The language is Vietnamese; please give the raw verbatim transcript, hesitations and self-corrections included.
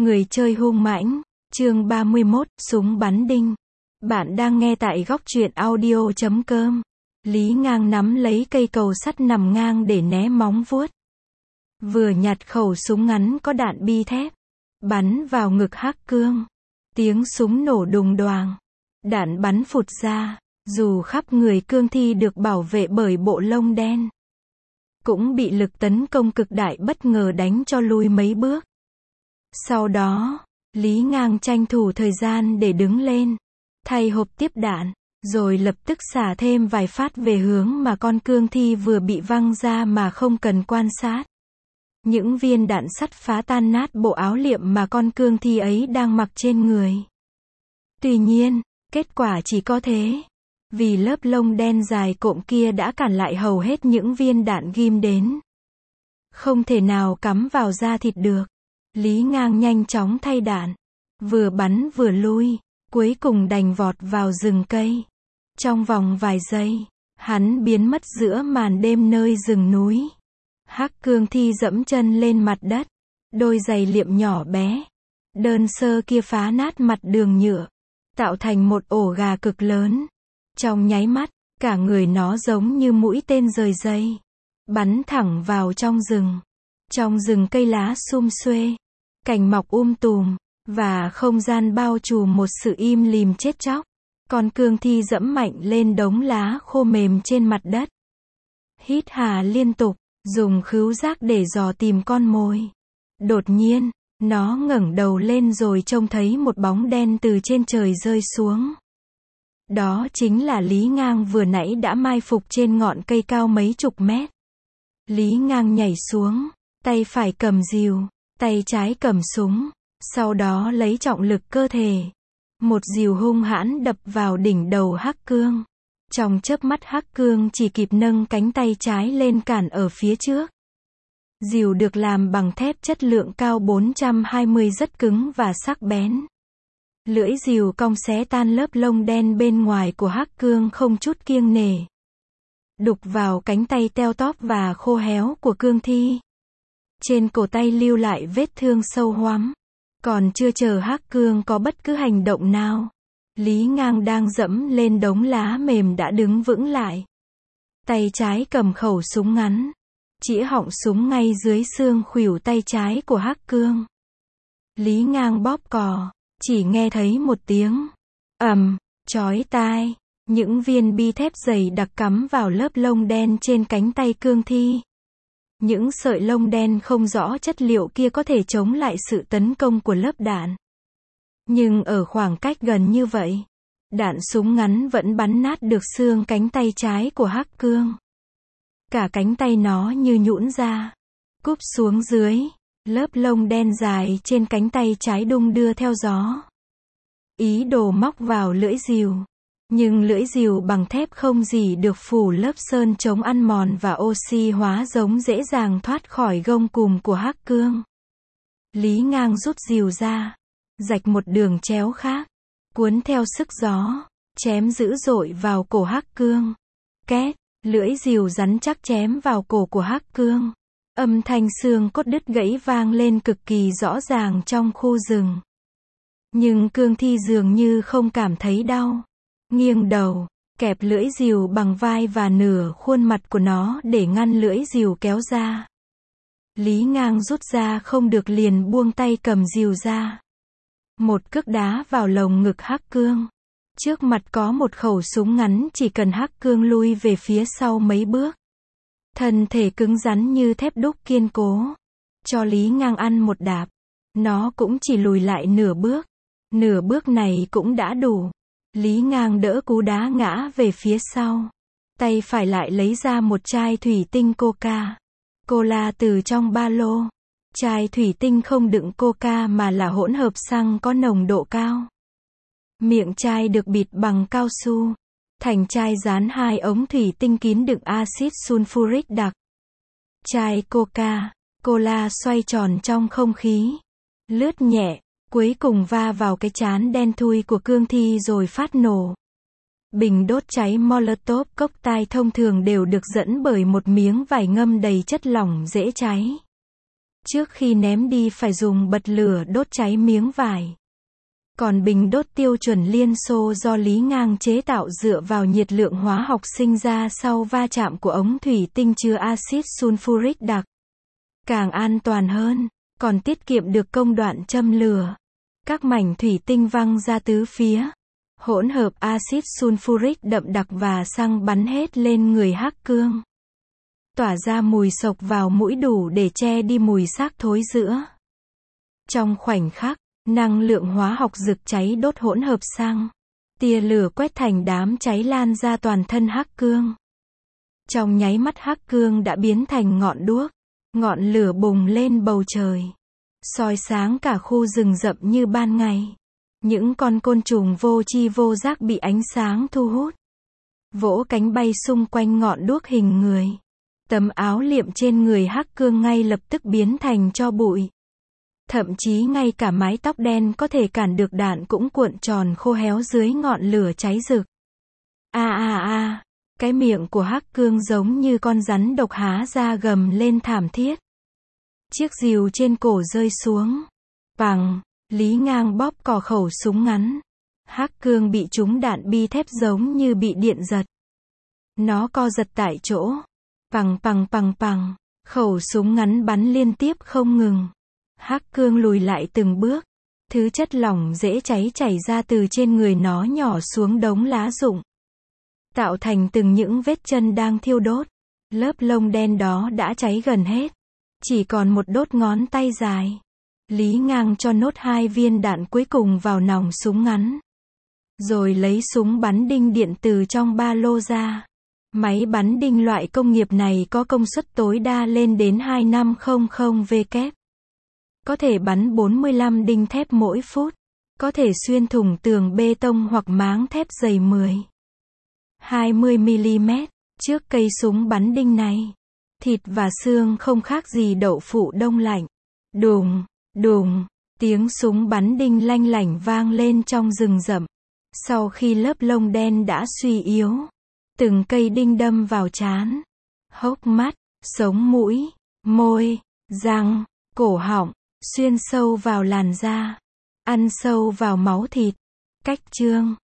Người chơi hung mãnh, chương ba mươi mốt, súng bắn đinh. Bạn đang nghe tại góc truyện audio chấm com. Lý Ngang nắm lấy cây cầu sắt nằm ngang để né móng vuốt. Vừa nhặt khẩu súng ngắn có đạn bi thép, bắn vào ngực Hắc Cương. Tiếng súng nổ đùng đoàng, đạn bắn phụt ra, dù khắp người cương thi được bảo vệ bởi bộ lông đen, cũng bị lực tấn công cực đại bất ngờ đánh cho lùi mấy bước. Sau đó, Lý Ngang tranh thủ thời gian để đứng lên, thay hộp tiếp đạn, rồi lập tức xả thêm vài phát về hướng mà con cương thi vừa bị văng ra mà không cần quan sát. Những viên đạn sắt phá tan nát bộ áo liệm mà con cương thi ấy đang mặc trên người. Tuy nhiên, kết quả chỉ có thế, vì lớp lông đen dài cộm kia đã cản lại hầu hết những viên đạn ghim đến. Không thể nào cắm vào da thịt được. Lý Ngang nhanh chóng thay đạn, vừa bắn vừa lui, cuối cùng đành vọt vào rừng cây. Trong vòng vài giây, hắn biến mất giữa màn đêm nơi rừng núi. Hắc cương thi dẫm chân lên mặt đất, đôi giày liệm nhỏ bé, đơn sơ kia phá nát mặt đường nhựa, tạo thành một ổ gà cực lớn. Trong nháy mắt, cả người nó giống như mũi tên rời dây, bắn thẳng vào trong rừng. Trong rừng cây lá sum xuê, cành mọc um tùm, và không gian bao trùm một sự im lìm chết chóc. Con cương thi dẫm mạnh lên đống lá khô mềm trên mặt đất, hít hà liên tục, dùng khứu giác để dò tìm con mồi. Đột nhiên, nó ngẩng đầu lên rồi trông thấy một bóng đen từ trên trời rơi xuống. Đó chính là Lý Ngang vừa nãy đã mai phục trên ngọn cây cao mấy chục mét. Lý Ngang nhảy xuống, tay phải cầm rìu, tay trái cầm súng, sau đó lấy trọng lực cơ thể. Một rìu hung hãn đập vào đỉnh đầu Hắc Cương. Trong chớp mắt Hắc Cương chỉ kịp nâng cánh tay trái lên cản ở phía trước. Rìu được làm bằng thép chất lượng cao bốn trăm hai mươi rất cứng và sắc bén. Lưỡi rìu cong xé tan lớp lông đen bên ngoài của Hắc Cương không chút kiêng nể, đục vào cánh tay teo tóp và khô héo của cương thi. Trên cổ tay lưu lại vết thương sâu hoắm. Còn chưa chờ Hắc Cương có bất cứ hành động nào, Lý Ngang đang dẫm lên đống lá mềm đã đứng vững lại. Tay trái cầm khẩu súng ngắn, chĩa họng súng ngay dưới xương khuỷu tay trái của Hắc Cương. Lý Ngang bóp cò, chỉ nghe thấy một tiếng ầm, chói tai, những viên bi thép dày đặc cắm vào lớp lông đen trên cánh tay cương thi. Những sợi lông đen không rõ chất liệu kia có thể chống lại sự tấn công của lớp đạn. Nhưng ở khoảng cách gần như vậy, đạn súng ngắn vẫn bắn nát được xương cánh tay trái của Hắc Cương. Cả cánh tay nó như nhũn ra, cúp xuống dưới, lớp lông đen dài trên cánh tay trái đung đưa theo gió. Ý đồ móc vào lưỡi rìu. Nhưng lưỡi rìu bằng thép không gì được phủ lớp sơn chống ăn mòn và oxy hóa giống dễ dàng thoát khỏi gông cùm của Hắc Cương. Lý Ngang rút rìu ra, rạch một đường chéo khác, cuốn theo sức gió, chém dữ dội vào cổ Hắc Cương. Két, lưỡi rìu rắn chắc chém vào cổ của Hắc Cương. Âm thanh xương cốt đứt gãy vang lên cực kỳ rõ ràng trong khu rừng. Nhưng cương thi dường như không cảm thấy đau. Nghiêng đầu, kẹp lưỡi rìu bằng vai và nửa khuôn mặt của nó để ngăn lưỡi rìu kéo ra. Lý Ngang rút ra không được liền buông tay cầm rìu ra. Một cước đá vào lồng ngực Hắc Cương. Trước mặt có một khẩu súng ngắn, chỉ cần Hắc Cương lui về phía sau mấy bước. Thân thể cứng rắn như thép đúc kiên cố. Cho Lý Ngang ăn một đạp, nó cũng chỉ lùi lại nửa bước. Nửa bước này cũng đã đủ. Lý Ngang đỡ cú đá ngã về phía sau. Tay phải lại lấy ra một chai thủy tinh Coca Cola từ trong ba lô. Chai thủy tinh không đựng Coca mà là hỗn hợp xăng có nồng độ cao. Miệng chai được bịt bằng cao su. Thành chai dán hai ống thủy tinh kín đựng axit sulfuric đặc. Chai Coca Cola xoay tròn trong không khí, lướt nhẹ, cuối cùng va vào cái trán đen thui của cương thi rồi phát nổ. Bình đốt cháy Molotov cocktail thông thường đều được dẫn bởi một miếng vải ngâm đầy chất lỏng dễ cháy. Trước khi ném đi phải dùng bật lửa đốt cháy miếng vải. Còn bình đốt tiêu chuẩn Liên Xô do Lý Ngang chế tạo dựa vào nhiệt lượng hóa học sinh ra sau va chạm của ống thủy tinh chứa axit sulfuric đặc. Càng an toàn hơn, còn tiết kiệm được công đoạn châm lửa. Các mảnh thủy tinh văng ra tứ phía. Hỗn hợp axit sulfuric đậm đặc và xăng bắn hết lên người Hắc Cương. Tỏa ra mùi sộc vào mũi đủ để che đi mùi xác thối giữa. Trong khoảnh khắc, năng lượng hóa học rực cháy đốt hỗn hợp xăng. Tia lửa quét thành đám cháy lan ra toàn thân Hắc Cương. Trong nháy mắt Hắc Cương đã biến thành ngọn đuốc. Ngọn lửa bùng lên bầu trời. Soi sáng cả khu rừng rậm như ban ngày. Những con côn trùng vô tri vô giác bị ánh sáng thu hút. Vỗ cánh bay xung quanh ngọn đuốc hình người. Tấm áo liệm trên người Hắc Cương ngay lập tức biến thành tro bụi. Thậm chí ngay cả mái tóc đen có thể cản được đạn cũng cuộn tròn khô héo dưới ngọn lửa cháy rực. A a a, cái miệng của Hắc Cương giống như con rắn độc há ra gầm lên thảm thiết. Chiếc rìu trên cổ rơi xuống. Bằng, Lý Ngang bóp cò khẩu súng ngắn. Hắc Cương bị trúng đạn bi thép giống như bị điện giật. Nó co giật tại chỗ. Pằng pằng pằng pằng, khẩu súng ngắn bắn liên tiếp không ngừng. Hắc Cương lùi lại từng bước. Thứ chất lỏng dễ cháy chảy ra từ trên người nó nhỏ xuống đống lá rụng. Tạo thành từng những vết chân đang thiêu đốt. Lớp lông đen đó đã cháy gần hết. Chỉ còn một đốt ngón tay dài. Lý Ngang cho nốt hai viên đạn cuối cùng vào nòng súng ngắn. Rồi lấy súng bắn đinh điện từ trong ba lô ra. Máy bắn đinh loại công nghiệp này có công suất tối đa lên đến hai nghìn năm trăm W. Có thể bắn bốn mươi lăm đinh thép mỗi phút. Có thể xuyên thủng tường bê tông hoặc máng thép dày mười đến hai mươi mi-li-mét. Trước cây súng bắn đinh này, thịt và xương không khác gì đậu phụ đông lạnh. Đùng, đùng, tiếng súng bắn đinh lanh lảnh vang lên trong rừng rậm. Sau khi lớp lông đen đã suy yếu, từng cây đinh đâm vào trán, hốc mắt, sống mũi, môi, răng, cổ họng, xuyên sâu vào làn da, ăn sâu vào máu thịt. Cách chương